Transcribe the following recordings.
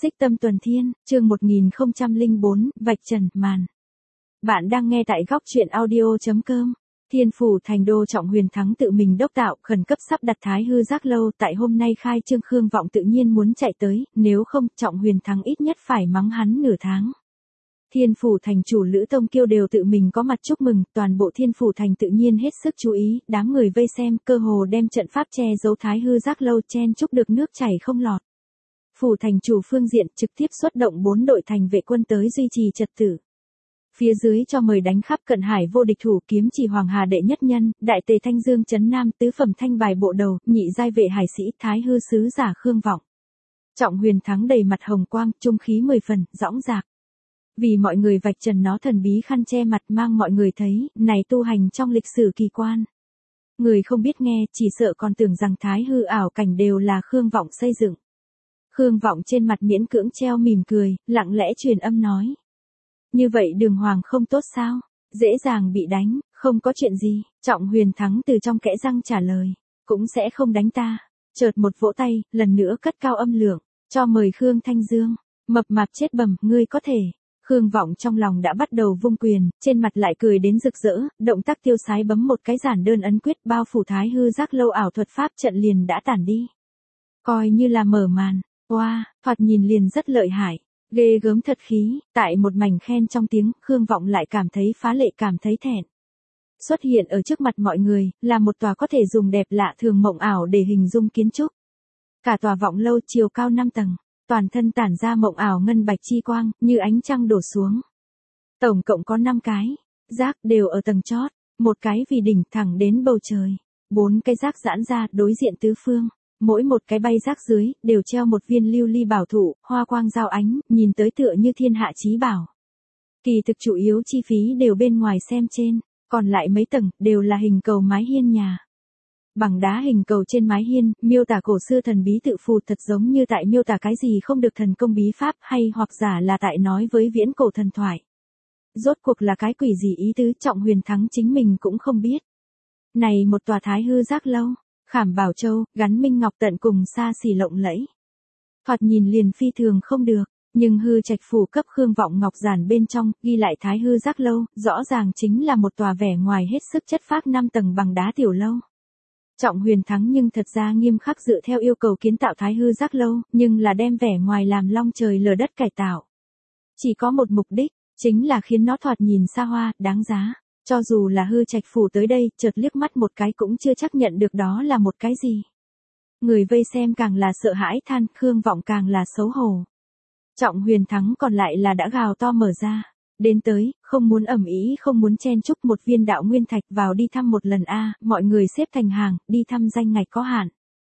Xích Tâm Tuần Thiên, chương 1004, Vạch Trần, màn. Bạn đang nghe tại góc truyện audio.com. Thiên Phủ Thành Đô Trọng Huyền Thắng tự mình đốc tạo, khẩn cấp sắp đặt Thái Hư Giác Lâu, tại hôm nay khai trương Khương Vọng tự nhiên muốn chạy tới, nếu không, Trọng Huyền Thắng ít nhất phải mắng hắn nửa tháng. Thiên Phủ Thành chủ Lữ Tông Kiêu đều tự mình có mặt chúc mừng, toàn bộ Thiên Phủ Thành tự nhiên hết sức chú ý, đám người vây xem, cơ hồ đem trận pháp che giấu Thái Hư Giác Lâu chen chúc được nước chảy không lọt. Phủ thành chủ phương diện trực tiếp xuất động 4 đội thành vệ quân tới duy trì trật tự. Phía dưới cho mời đánh khắp cận hải vô địch thủ kiếm chỉ Hoàng Hà đệ nhất nhân, đại tề Thanh Dương trấn Nam tứ phẩm thanh bài bộ đầu, nhị giai vệ hải sĩ Thái Hư sứ giả Khương Vọng. Trọng Huyền Thắng đầy mặt hồng quang, trung khí 10 phần, dõng dạc. Vì mọi người vạch trần nó thần bí khăn che mặt mang mọi người thấy, này tu hành trong lịch sử kỳ quan. Người không biết nghe, chỉ sợ còn tưởng rằng Thái Hư ảo cảnh đều là Khương Vọng xây dựng. Khương Vọng trên mặt miễn cưỡng treo mỉm cười, lặng lẽ truyền âm nói. Như vậy đường hoàng không tốt sao? Dễ dàng bị đánh, không có chuyện gì. Trọng Huyền Thắng từ trong kẽ răng trả lời. Cũng sẽ không đánh ta. Chợt một vỗ tay, lần nữa cất cao âm lượng. Cho mời Khương Thanh Dương. Mập mạp chết bầm, ngươi có thể. Khương Vọng trong lòng đã bắt đầu vung quyền, trên mặt lại cười đến rực rỡ, động tác tiêu sái bấm một cái giản đơn ấn quyết bao phủ Thái Hư Giác Lâu ảo thuật pháp trận liền đã tản đi. Coi như là mở màn. Wow, thoạt nhìn liền rất lợi hại, ghê gớm thật khí, tại một mảnh khen trong tiếng, Khương Vọng lại cảm thấy phá lệ, cảm thấy thẹn. Xuất hiện ở trước mặt mọi người, là một tòa có thể dùng đẹp lạ thường mộng ảo để hình dung kiến trúc. Cả tòa Vọng Lâu chiều cao 5 tầng, toàn thân tản ra mộng ảo ngân bạch chi quang, như ánh trăng đổ xuống. Tổng cộng có 5 cái, giác đều ở tầng chót, một cái vì đỉnh thẳng đến bầu trời, 4 cái giác giãn ra đối diện tứ phương. Mỗi một cái bay rác dưới, đều treo một viên lưu ly bảo thụ, hoa quang giao ánh, nhìn tới tựa như thiên hạ chí bảo. Kỳ thực chủ yếu chi phí đều bên ngoài xem trên, còn lại mấy tầng, đều là hình cầu mái hiên nhà. Bằng đá hình cầu trên mái hiên, miêu tả cổ xưa thần bí tự phù thật giống như tại miêu tả cái gì không được thần công bí pháp hay hoặc giả là tại nói với viễn cổ thần thoại. Rốt cuộc là cái quỷ gì ý tứ Trọng Huyền Thắng chính mình cũng không biết. Này một tòa Thái Hư Giác Lâu. Khảm bảo châu, gắn minh ngọc tận cùng xa xỉ lộng lẫy. Thoạt nhìn liền phi thường không được, nhưng hư trạch phủ cấp Khương Vọng ngọc giản bên trong, ghi lại Thái Hư Giác Lâu, rõ ràng chính là một tòa vẻ ngoài hết sức chất phác 5 tầng bằng đá tiểu lâu. Trọng Huyền Thắng nhưng thật ra nghiêm khắc dựa theo yêu cầu kiến tạo Thái Hư Giác Lâu, nhưng là đem vẻ ngoài làm long trời lở đất cải tạo. Chỉ có một mục đích, chính là khiến nó thoạt nhìn xa hoa, đáng giá. Cho dù là hư trạch phủ tới đây, chợt liếc mắt một cái cũng chưa chắc nhận được đó là một cái gì. Người vây xem càng là sợ hãi than, Khương Vọng càng là xấu hổ. Trọng Huyền Thắng còn lại là đã gào to mở ra. Đến tới, không muốn ầm ĩ, không muốn chen chúc, một viên đạo nguyên thạch vào đi thăm một lần a, mọi người xếp thành hàng, đi thăm danh ngạch có hạn.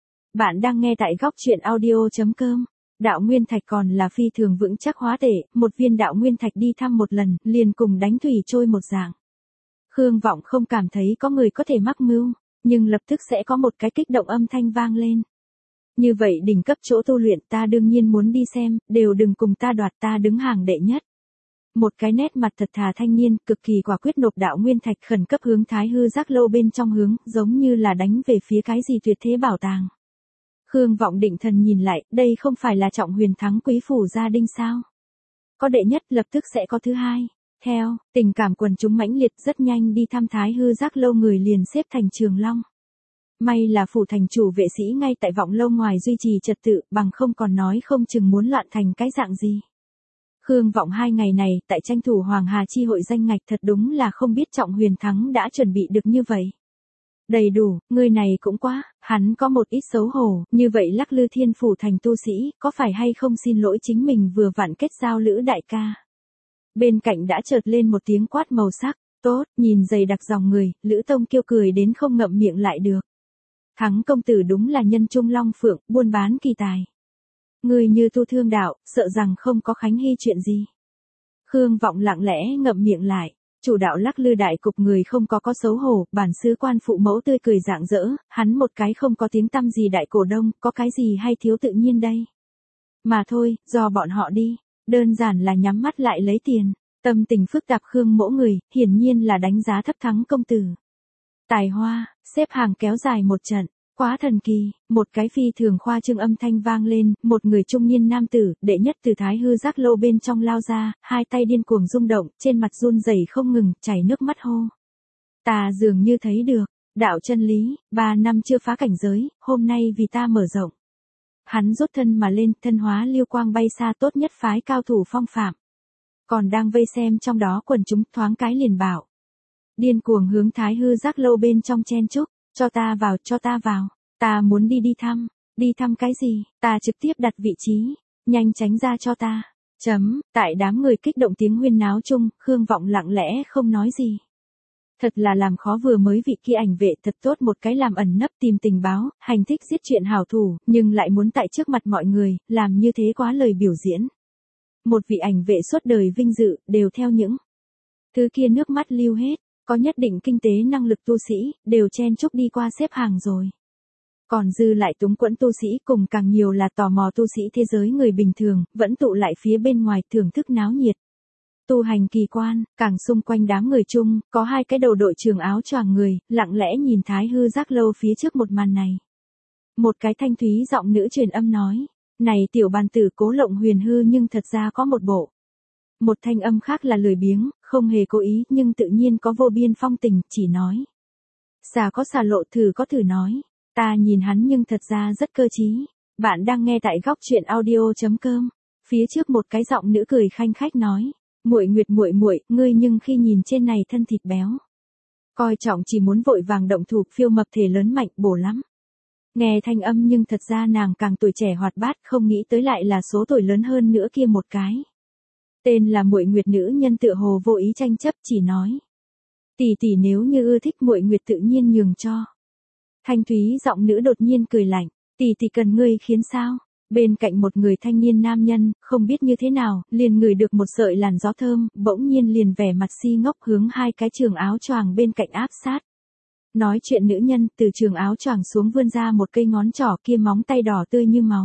Bạn đang nghe tại góc truyện audio.com. Đạo nguyên thạch còn là phi thường vững chắc hóa tệ, một viên đạo nguyên thạch đi thăm một lần, liền cùng đánh thủy trôi một dạng. Khương Vọng không cảm thấy có người có thể mắc mưu, nhưng lập tức sẽ có một cái kích động âm thanh vang lên. Như vậy đỉnh cấp chỗ tu luyện ta đương nhiên muốn đi xem, đều đừng cùng ta đoạt, ta đứng hàng đệ nhất. Một cái nét mặt thật thà thanh niên, cực kỳ quả quyết nộp đạo nguyên thạch khẩn cấp hướng Thái Hư Giác Lâu bên trong hướng, giống như là đánh về phía cái gì tuyệt thế bảo tàng. Khương Vọng định thần nhìn lại, đây không phải là Trọng Huyền Thắng quý phủ gia đình sao? Có đệ nhất lập tức sẽ có thứ hai. Theo, tình cảm quần chúng mãnh liệt rất nhanh đi thăm Thái Hư Giác Lâu người liền xếp thành trường long. May là phủ thành chủ vệ sĩ ngay tại Vọng Lâu ngoài duy trì trật tự, bằng không còn nói không chừng muốn loạn thành cái dạng gì. Khương Vọng 2 ngày này tại tranh thủ Hoàng Hà chi hội danh ngạch thật đúng là không biết Trọng Huyền Thắng đã chuẩn bị được như vậy. Đầy đủ, người này cũng quá, hắn có một ít xấu hổ, như vậy lắc lư Thiên Phủ Thành tu sĩ, có phải hay không xin lỗi chính mình vừa vặn kết giao Lữ đại ca. Bên cạnh đã chợt lên một tiếng quát màu sắc, tốt, nhìn dày đặc dòng người, Lữ Tông Kiêu cười đến không ngậm miệng lại được. Thắng công tử đúng là nhân trung long phượng, buôn bán kỳ tài. Người như tu thương đạo, sợ rằng không có khánh hy chuyện gì. Khương Vọng lặng lẽ ngậm miệng lại, chủ đạo lắc lư đại cục người không có xấu hổ, bản xứ quan phụ mẫu tươi cười rạng rỡ, hắn một cái không có tiếng tăm gì đại cổ đông, có cái gì hay thiếu tự nhiên đây. Mà thôi, do bọn họ đi. Đơn giản là nhắm mắt lại lấy tiền, tâm tình phức tạp Khương mỗ người, hiển nhiên là đánh giá thấp Thắng công tử. Tài hoa, xếp hàng kéo dài một trận, Quá thần kỳ, một cái phi thường khoa trương âm thanh vang lên, một người trung niên nam tử, đệ nhất từ thái hư giác lâu bên trong lao ra, hai tay điên cuồng rung động, trên mặt run rẩy không ngừng, chảy nước mắt hô. Ta dường như thấy được, đạo chân lý, 3 năm chưa phá cảnh giới, hôm nay vì ta mở rộng. Hắn rút thân mà lên, thân hóa lưu quang bay xa, tốt nhất phái cao thủ phong phạm. Còn đang vây xem trong đó quần chúng thoáng cái liền bảo. Điên cuồng hướng thái hư giác lâu bên trong chen chúc, cho ta vào, ta muốn đi thăm cái gì, ta trực tiếp đặt vị trí, nhanh tránh ra cho ta. Tại đám người kích động tiếng huyên náo chung, Khương Vọng lặng lẽ không nói gì. Thật là làm khó vừa mới vị kia ảnh vệ thật tốt một cái làm ẩn nấp tìm tình báo, hành thích giết chuyện hảo thủ, nhưng lại muốn tại trước mặt mọi người, làm như thế quá lời biểu diễn. Một vị ảnh vệ suốt đời vinh dự, đều theo những thứ kia nước mắt lưu hết, có nhất định kinh tế năng lực tu sĩ, đều chen chúc đi qua xếp hàng rồi. Còn dư lại túng quẫn tu sĩ cùng càng nhiều là tò mò tu sĩ thế giới người bình thường, vẫn tụ lại phía bên ngoài thưởng thức náo nhiệt. Tu hành kỳ quan, càng xung quanh đám người chung, có hai cái đầu đội trường áo choàng người, lặng lẽ nhìn thái hư giác lâu phía trước một màn này. Một cái thanh thúy giọng nữ truyền âm nói, này tiểu bàn tử Cố Lộng Huyền hư nhưng thật ra có một bộ. Một thanh âm khác là lười biếng, không hề cố ý nhưng tự nhiên có vô biên phong tình, chỉ nói. Xà có xà lộ, thử có thử nói. Ta nhìn hắn nhưng thật ra rất cơ trí. Bạn đang nghe tại góc truyện audio.com. Phía trước một cái giọng nữ cười khanh khách nói. Muội Nguyệt muội muội, ngươi nhưng khi nhìn trên này thân thịt béo. Coi trọng chỉ muốn vội vàng động thủ, phiêu mập thể lớn mạnh, bổ lắm. Nghe thanh âm nhưng thật ra nàng càng tuổi trẻ hoạt bát, không nghĩ tới lại là số tuổi lớn hơn nữa kia một cái. Tên là Muội Nguyệt nữ nhân tựa hồ vô ý tranh chấp, chỉ nói. Tỷ tỷ nếu như ưa thích Muội Nguyệt tự nhiên nhường cho. Thanh thúy giọng nữ đột nhiên cười lạnh, tỷ tỷ cần ngươi khiến sao? Bên cạnh một người thanh niên nam nhân, không biết như thế nào, liền ngửi được một sợi làn gió thơm, bỗng nhiên liền vẻ mặt si ngốc hướng hai cái trường áo choàng bên cạnh áp sát. Nói chuyện nữ nhân, từ trường áo choàng xuống vươn ra một cây ngón trỏ, kia móng tay đỏ tươi như máu.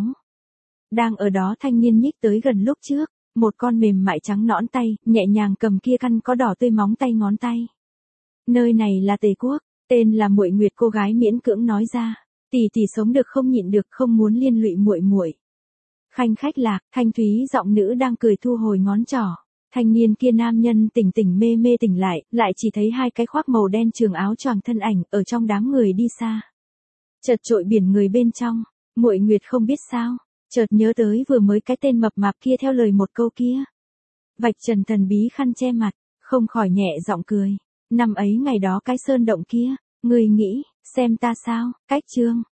Đang ở đó thanh niên nhích tới gần lúc trước, một con mềm mại trắng nõn tay, nhẹ nhàng cầm kia căn có đỏ tươi móng tay ngón tay. Nơi này là Tề Quốc, tên là Muội Nguyệt, cô gái miễn cưỡng nói ra. Tỷ tỷ sống được không nhịn được, không muốn liên lụy muội muội. Khanh khách lạc, thanh thúy giọng nữ đang cười thu hồi ngón trỏ. Thanh niên kia nam nhân tỉnh tỉnh mê mê tỉnh lại chỉ thấy hai cái khoác màu đen trường áo choàng thân ảnh ở trong đám người đi xa. Chợt trội biển người bên trong, Muội Nguyệt không biết sao, chợt nhớ tới vừa mới cái tên mập mạp kia theo lời một câu kia. Vạch trần thần bí khăn che mặt, không khỏi nhẹ giọng cười. Năm ấy ngày đó cái sơn động kia, ngươi nghĩ, xem ta sao, cách chương.